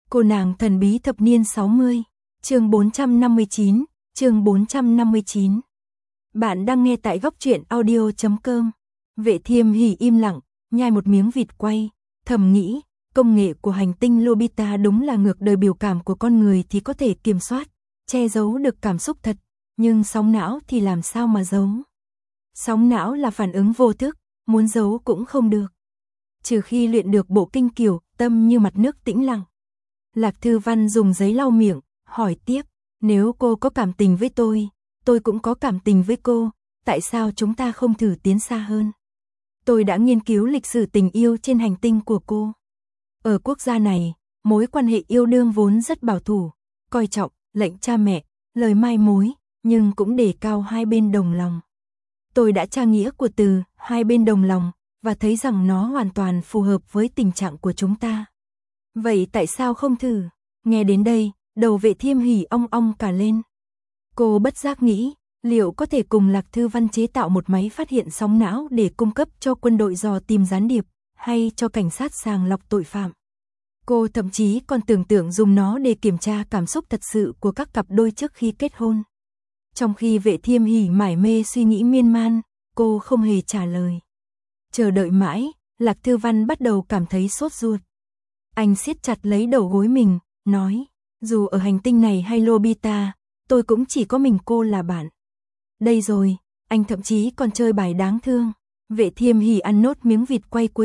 Cô nàng thần bí thập niên 60, chương 459, chương 459. Bạn đang nghe tại góc truyện audio.com. Vệ Thiêm Hỉ im lặng, nhai một miếng vịt quay, thầm nghĩ, công nghệ của hành tinh Lobita đúng là ngược đời, biểu cảm của con người thì có thể kiểm soát, che giấu được cảm xúc thật, nhưng sóng não thì làm sao mà giấu. Sóng não là phản ứng vô thức, muốn giấu cũng không được. Trừ khi luyện được bộ kinh Kiều, tâm như mặt nước tĩnh lặng. Lạc Thư Văn dùng giấy lau miệng, hỏi tiếp, nếu cô có cảm tình với tôi cũng có cảm tình với cô, tại sao chúng ta không thử tiến xa hơn? Tôi đã nghiên cứu lịch sử tình yêu trên hành tinh của cô. Ở quốc gia này, mối quan hệ yêu đương vốn rất bảo thủ, coi trọng lệnh cha mẹ, lời mai mối, nhưng cũng đề cao hai bên đồng lòng. Tôi đã tra nghĩa của từ hai bên đồng lòng và thấy rằng nó hoàn toàn phù hợp với tình trạng của chúng ta. Vậy tại sao không thử? Nghe đến đây, đầu Vệ Thiêm Hỉ ong ong cả lên. Cô bất giác nghĩ, liệu có thể cùng Lạc Thư Văn chế tạo một máy phát hiện sóng não để cung cấp cho quân đội dò tìm gián điệp, hay cho cảnh sát sàng lọc tội phạm. Cô thậm chí còn tưởng tượng dùng nó để kiểm tra cảm xúc thật sự của các cặp đôi trước khi kết hôn. Trong khi Vệ Thiêm Hỉ mải mê suy nghĩ miên man, cô không hề trả lời. Chờ đợi mãi, Lạc Thư Văn bắt đầu cảm thấy sốt ruột. Anh siết chặt lấy đầu gối mình, nói, dù ở hành tinh này hay Lobita, tôi cũng chỉ có mình cô là bạn. Đây rồi, anh thậm chí còn chơi bài đáng thương. Vệ Thiêm Hỉ ăn nốt miếng vịt quay cuối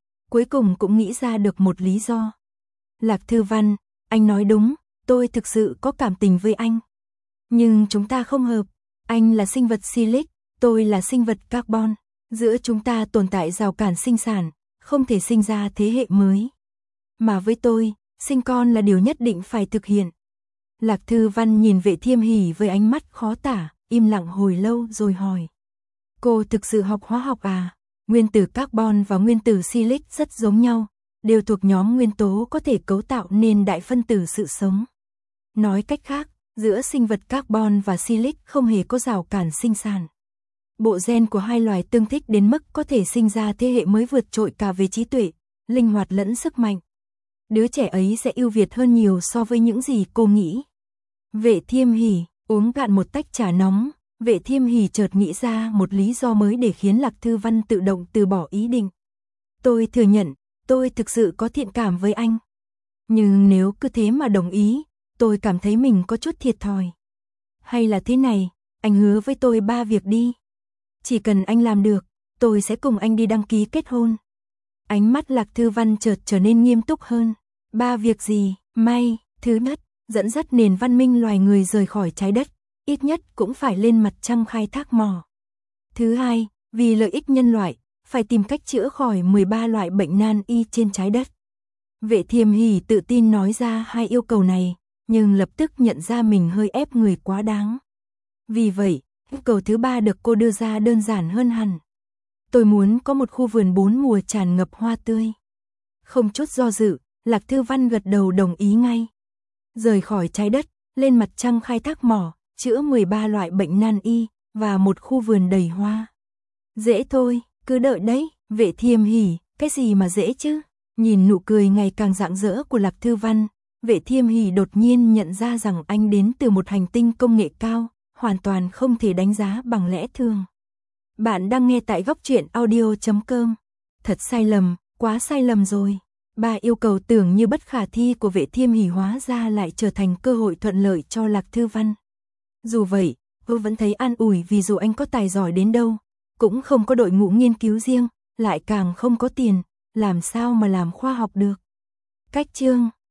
cùng cũng nghĩ ra được một lý do. Lạc Thư Văn, anh nói đúng, tôi thực sự có cảm tình với anh. Nhưng chúng ta không hợp, anh là sinh vật silic, tôi là sinh vật carbon. Giữa chúng ta tồn tại rào cản sinh sản, không thể sinh ra thế hệ mới. Mà với tôi, sinh con là điều nhất định phải thực hiện. Lạc Thư Văn nhìn Vệ Thiêm Hỉ với ánh mắt khó tả, im lặng hồi lâu rồi hỏi. Cô thực sự học hóa học à? Nguyên tử carbon và nguyên tử silic rất giống nhau, đều thuộc nhóm nguyên tố có thể cấu tạo nên đại phân tử sự sống. Nói cách khác, giữa sinh vật carbon và silic không hề có rào cản sinh sản. Bộ gen của hai loài tương thích đến mức có thể sinh ra thế hệ mới vượt trội cả về trí tuệ, linh hoạt lẫn sức mạnh. Đứa trẻ ấy sẽ ưu việt hơn nhiều so với những gì cô nghĩ. Vệ Thiêm Hỉ uống cạn một tách trà nóng, Vệ Thiêm Hỉ chợt nghĩ ra một lý do mới để khiến Lạc Thư Văn tự động từ bỏ ý định. Tôi thừa nhận, tôi thực sự có thiện cảm với anh. Nhưng nếu cứ thế mà đồng ý, tôi cảm thấy mình có chút thiệt thòi. Hay là thế này, anh hứa với tôi 3 việc đi. Chỉ cần anh làm được, tôi sẽ cùng anh đi đăng ký kết hôn. Ánh mắt Lạc Thư Văn chợt trở nên nghiêm túc hơn. 3 việc gì? May, thứ nhất, dẫn dắt nền văn minh loài người rời khỏi trái đất, ít nhất cũng phải lên mặt trăng khai thác mỏ. Thứ hai, vì lợi ích nhân loại, phải tìm cách chữa khỏi 13 loại bệnh nan y trên trái đất. Vệ Thiêm Hỉ tự tin nói ra 2 yêu cầu này, nhưng lập tức nhận ra mình hơi ép người quá đáng. Vì vậy, yêu cầu thứ 3 được cô đưa ra đơn giản hơn hẳn. Tôi muốn có một khu vườn 4 mùa tràn ngập hoa tươi. Không chút do dự, Lạc Thư Văn gật đầu đồng ý ngay. Rời khỏi trái đất, lên mặt trăng khai thác mỏ, chữa 13 loại bệnh nan y, và một khu vườn đầy hoa. Dễ thôi, cứ đợi đấy. Vệ Thiêm Hỉ, cái gì mà dễ chứ? Nhìn nụ cười ngày càng rạng rỡ của Lạc Thư Văn, Vệ Thiêm Hỉ đột nhiên nhận ra rằng anh đến từ một hành tinh công nghệ cao, hoàn toàn không thể đánh giá bằng lẽ thường. Bạn đang nghe tại góc truyện audio.com. Thật sai lầm, quá sai lầm rồi. 3 yêu cầu tưởng như bất khả thi của Vệ Thiêm Hỉ hóa ra lại trở thành cơ hội thuận lợi cho Lạc Thư Văn. Dù vậy, cô vẫn thấy an ủi vì dù anh có tài giỏi đến đâu, cũng không có đội ngũ nghiên cứu riêng, lại càng không có tiền, làm sao mà làm khoa học được. Cách chương